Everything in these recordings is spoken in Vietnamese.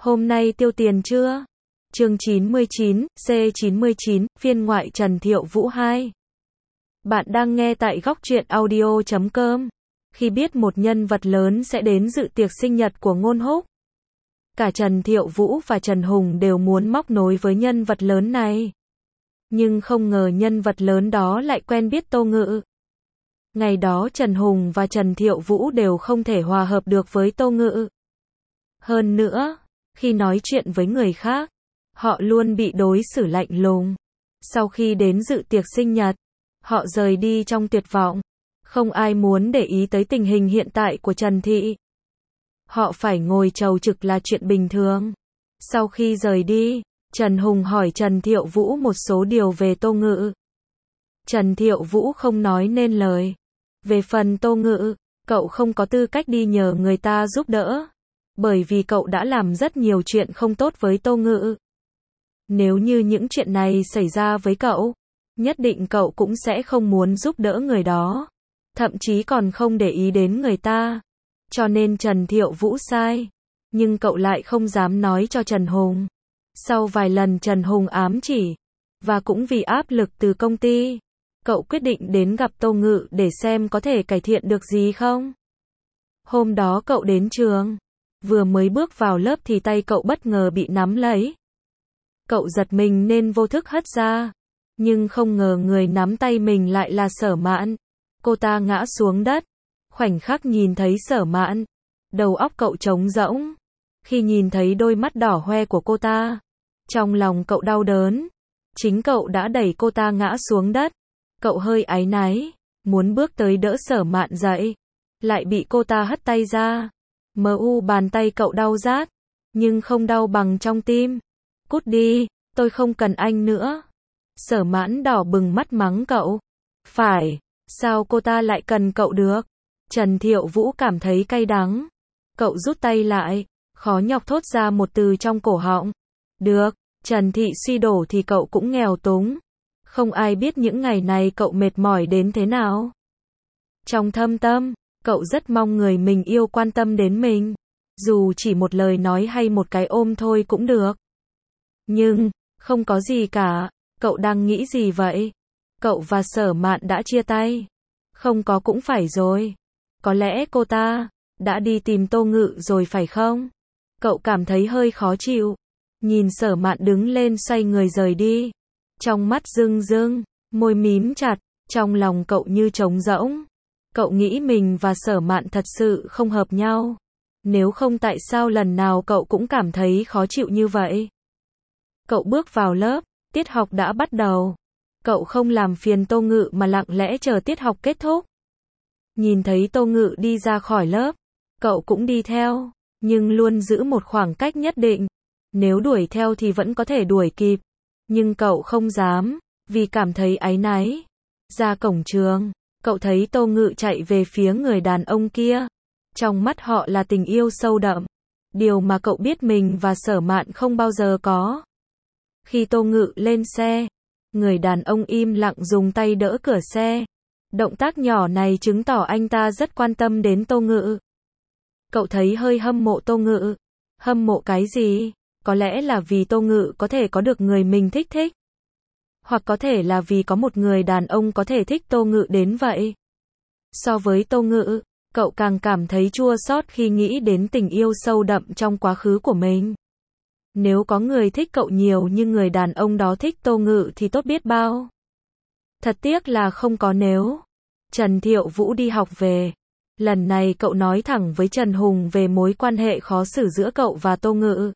Hôm nay tiêu tiền chưa? Chương 99, C99, phiên ngoại Trần Thiệu Vũ 2. Bạn đang nghe tại góc truyện audio.com. Khi biết một nhân vật lớn sẽ đến dự tiệc sinh nhật của Ngôn Húc, cả Trần Thiệu Vũ và Trần Hùng đều muốn móc nối với nhân vật lớn này. Nhưng không ngờ nhân vật lớn đó lại quen biết Tô Ngự. Ngày đó Trần Hùng và Trần Thiệu Vũ đều không thể hòa hợp được với Tô Ngự. Hơn nữa, khi nói chuyện với người khác, họ luôn bị đối xử lạnh lùng. Sau khi đến dự tiệc sinh nhật, họ rời đi trong tuyệt vọng. Không ai muốn để ý tới tình hình hiện tại của Trần Thị. Họ phải ngồi chầu trực là chuyện bình thường. Sau khi rời đi, Trần Hùng hỏi Trần Thiệu Vũ một số điều về Tô Ngự. Trần Thiệu Vũ không nói nên lời. Về phần Tô Ngự, cậu không có tư cách đi nhờ người ta giúp đỡ. Bởi vì cậu đã làm rất nhiều chuyện không tốt với Tô Ngự. Nếu như những chuyện này xảy ra với cậu, nhất định cậu cũng sẽ không muốn giúp đỡ người đó. Thậm chí còn không để ý đến người ta. Cho nên Trần Thiệu Vũ sai. Nhưng cậu lại không dám nói cho Trần Hùng. Sau vài lần Trần Hùng ám chỉ, và cũng vì áp lực từ công ty, cậu quyết định đến gặp Tô Ngự để xem có thể cải thiện được gì không. Hôm đó cậu đến trường. Vừa mới bước vào lớp thì tay cậu bất ngờ bị nắm lấy. Cậu giật mình nên vô thức hất ra. Nhưng không ngờ người nắm tay mình lại là Sở Mạn. Cô ta ngã xuống đất. Khoảnh khắc nhìn thấy Sở Mạn, đầu óc cậu trống rỗng. Khi nhìn thấy đôi mắt đỏ hoe của cô ta, trong lòng cậu đau đớn. Chính cậu đã đẩy cô ta ngã xuống đất. Cậu hơi áy náy, muốn bước tới đỡ Sở Mạn dậy, lại bị cô ta hất tay ra. Bàn tay cậu đau rát, nhưng không đau bằng trong tim. Cút đi, tôi không cần anh nữa. Sở Mạn đỏ bừng mắt mắng cậu. Phải, sao cô ta lại cần cậu được? Trần Thiệu Vũ cảm thấy cay đắng. Cậu rút tay lại, khó nhọc thốt ra một từ trong cổ họng. Được, Trần Thị suy đổ thì cậu cũng nghèo túng. Không ai biết những ngày này cậu mệt mỏi đến thế nào. Trong thâm tâm, cậu rất mong người mình yêu quan tâm đến mình. Dù chỉ một lời nói hay một cái ôm thôi cũng được. Nhưng, không có gì cả. Cậu đang nghĩ gì vậy? Cậu và Sở Mạn đã chia tay. Không có cũng phải rồi. Có lẽ cô ta đã đi tìm Tô Ngự rồi phải không? Cậu cảm thấy hơi khó chịu. Nhìn Sở Mạn đứng lên xoay người rời đi. Trong mắt rưng rưng, môi mím chặt, trong lòng cậu như trống rỗng. Cậu nghĩ mình và Sở Mạn thật sự không hợp nhau. Nếu không tại sao lần nào cậu cũng cảm thấy khó chịu như vậy? Cậu bước vào lớp, tiết học đã bắt đầu. Cậu không làm phiền Tô Ngự mà lặng lẽ chờ tiết học kết thúc. Nhìn thấy Tô Ngự đi ra khỏi lớp, cậu cũng đi theo, nhưng luôn giữ một khoảng cách nhất định. Nếu đuổi theo thì vẫn có thể đuổi kịp, nhưng cậu không dám, vì cảm thấy áy náy. Ra cổng trường, cậu thấy Tô Ngự chạy về phía người đàn ông kia. Trong mắt họ là tình yêu sâu đậm, điều mà cậu biết mình và Sở Mạn không bao giờ có. Khi Tô Ngự lên xe, người đàn ông im lặng dùng tay đỡ cửa xe. Động tác nhỏ này chứng tỏ anh ta rất quan tâm đến Tô Ngự. Cậu thấy hơi hâm mộ Tô Ngự. Hâm mộ cái gì? Có lẽ là vì Tô Ngự có thể có được người mình thích. Hoặc có thể là vì có một người đàn ông có thể thích Tô Ngự đến vậy. So với Tô Ngự, cậu càng cảm thấy chua xót khi nghĩ đến tình yêu sâu đậm trong quá khứ của mình. Nếu có người thích cậu nhiều nhưng người đàn ông đó thích Tô Ngự thì tốt biết bao. Thật tiếc là không có nếu. Trần Thiệu Vũ đi học về. Lần này cậu nói thẳng với Trần Hùng về mối quan hệ khó xử giữa cậu và Tô Ngự.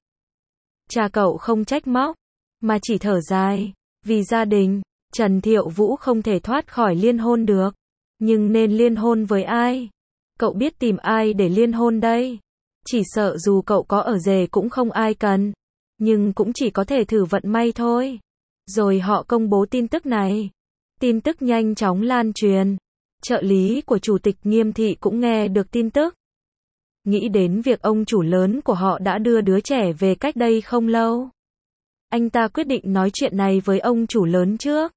Cha cậu không trách móc, mà chỉ thở dài. Vì gia đình, Trần Thiệu Vũ không thể thoát khỏi liên hôn được. Nhưng nên liên hôn với ai? Cậu biết tìm ai để liên hôn đây? Chỉ sợ dù cậu có ở rể cũng không ai cần. Nhưng cũng chỉ có thể thử vận may thôi. Rồi họ công bố tin tức này. Tin tức nhanh chóng lan truyền. Trợ lý của chủ tịch Nghiêm Thị cũng nghe được tin tức. Nghĩ đến việc ông chủ lớn của họ đã đưa đứa trẻ về cách đây không lâu. Anh ta quyết định nói chuyện này với ông chủ lớn trước.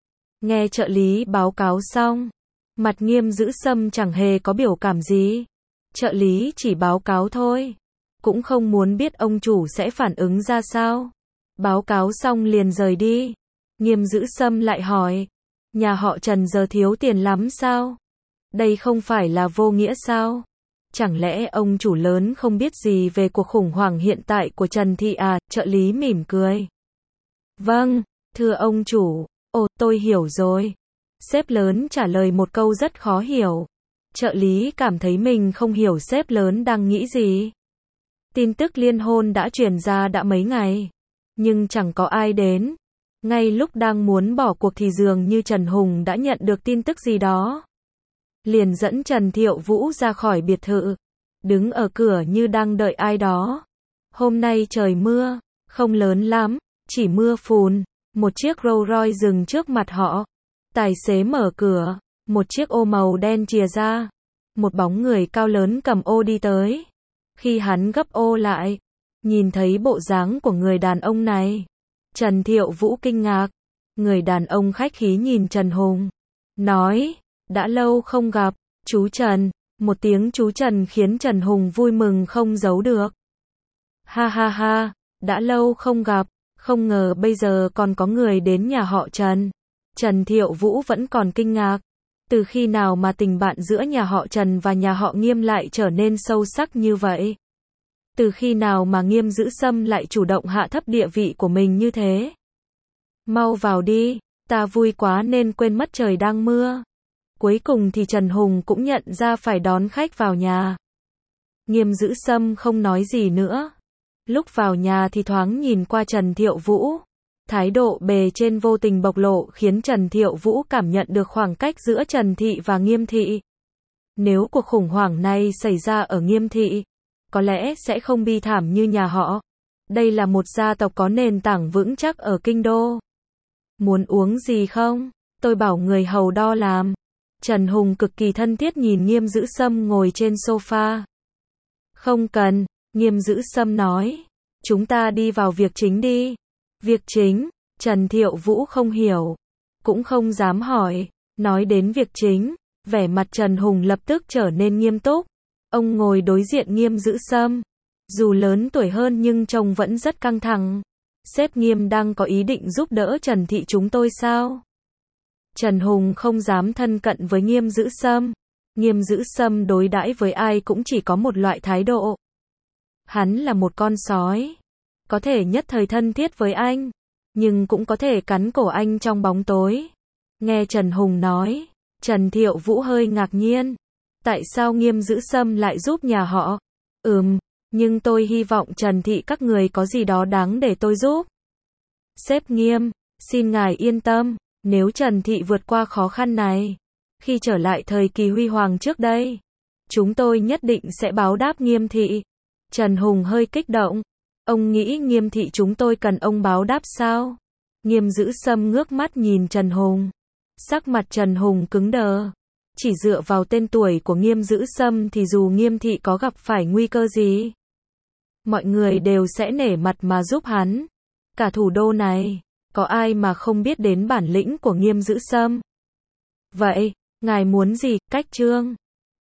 Nghe trợ lý báo cáo xong, mặt Nghiêm Dữ Sâm chẳng hề có biểu cảm gì. Trợ lý chỉ báo cáo thôi. cũng không muốn biết ông chủ sẽ phản ứng ra sao. Báo cáo xong liền rời đi. Nghiêm Dữ Sâm lại hỏi, nhà họ Trần giờ thiếu tiền lắm sao? Đây không phải là vô nghĩa sao? Chẳng lẽ ông chủ lớn không biết gì về cuộc khủng hoảng hiện tại của Trần Thị à? Trợ lý mỉm cười. Vâng, thưa ông chủ. Ồ, tôi hiểu rồi. Sếp lớn trả lời một câu rất khó hiểu. Trợ lý cảm thấy mình không hiểu sếp lớn đang nghĩ gì. Tin tức liên hôn đã truyền ra đã mấy ngày, nhưng chẳng có ai đến. Ngay lúc đang muốn bỏ cuộc thì dường như Trần Hùng đã nhận được tin tức gì đó. Liền dẫn Trần Thiệu Vũ ra khỏi biệt thự, đứng ở cửa như đang đợi ai đó. Hôm nay trời mưa, không lớn lắm, chỉ mưa phùn. Một chiếc Rolls Royce dừng trước mặt họ. Tài xế mở cửa, một chiếc ô màu đen chìa ra. Một bóng người cao lớn cầm ô đi tới. Khi hắn gấp ô lại, nhìn thấy bộ dáng của người đàn ông này, Trần Thiệu Vũ kinh ngạc. Người đàn ông khách khí nhìn Trần Hùng, nói, đã lâu không gặp, chú Trần. Một tiếng chú Trần khiến Trần Hùng vui mừng không giấu được. Ha ha ha, đã lâu không gặp, không ngờ bây giờ còn có người đến nhà họ Trần. Trần Thiệu Vũ vẫn còn kinh ngạc. Từ khi nào mà tình bạn giữa nhà họ Trần và nhà họ Nghiêm lại trở nên sâu sắc như vậy? Từ khi nào mà Nghiêm Dữ Sâm lại chủ động hạ thấp địa vị của mình như thế? Mau vào đi, ta vui quá nên quên mất trời đang mưa. Cuối cùng thì Trần Hùng cũng nhận ra phải đón khách vào nhà. Nghiêm Dữ Sâm không nói gì nữa. Lúc vào nhà thì thoáng nhìn qua Trần Thiệu Vũ. Thái độ bề trên vô tình bộc lộ khiến Trần Thiệu Vũ cảm nhận được khoảng cách giữa Trần Thị và Nghiêm Thị. Nếu cuộc khủng hoảng này xảy ra ở Nghiêm Thị, có lẽ sẽ không bi thảm như nhà họ. Đây là một gia tộc có nền tảng vững chắc ở kinh đô. Muốn uống gì không? Tôi bảo người hầu đo làm. Trần Hùng cực kỳ thân thiết nhìn Nghiêm Dữ Sâm ngồi trên sofa. Không cần, Nghiêm Dữ Sâm nói. Chúng ta đi vào việc chính đi. Việc chính, Trần Thiệu Vũ không hiểu, cũng không dám hỏi. Nói đến việc chính, vẻ mặt Trần Hùng lập tức trở nên nghiêm túc. Ông ngồi đối diện Nghiêm Dữ Sâm. Dù lớn tuổi hơn nhưng trông vẫn rất căng thẳng. Sếp Nghiêm đang có ý định giúp đỡ Trần Thị chúng tôi sao? Trần Hùng không dám thân cận với Nghiêm Dữ Sâm. Nghiêm Dữ Sâm đối đãi với ai cũng chỉ có một loại thái độ. Hắn là một con sói. Có thể nhất thời thân thiết với anh, nhưng cũng có thể cắn cổ anh trong bóng tối. Nghe Trần Hùng nói, Trần Thiệu Vũ hơi ngạc nhiên. Tại sao Nghiêm Dữ Sâm lại giúp nhà họ? Nhưng tôi hy vọng Trần Thị các người có gì đó đáng để tôi giúp. Sếp Nghiêm, xin ngài yên tâm, nếu Trần Thị vượt qua khó khăn này, khi trở lại thời kỳ huy hoàng trước đây, chúng tôi nhất định sẽ báo đáp Nghiêm Thị. Trần Hùng hơi kích động. Ông nghĩ Nghiêm Thị chúng tôi cần ông báo đáp sao? Nghiêm Dữ Sâm ngước mắt nhìn Trần Hùng. Sắc mặt Trần Hùng cứng đờ. Chỉ dựa vào tên tuổi của Nghiêm Dữ Sâm thì dù Nghiêm Thị có gặp phải nguy cơ gì, mọi người đều sẽ nể mặt mà giúp hắn. Cả thủ đô này, có ai mà không biết đến bản lĩnh của Nghiêm Dữ Sâm? Vậy, ngài muốn gì? Cách trương.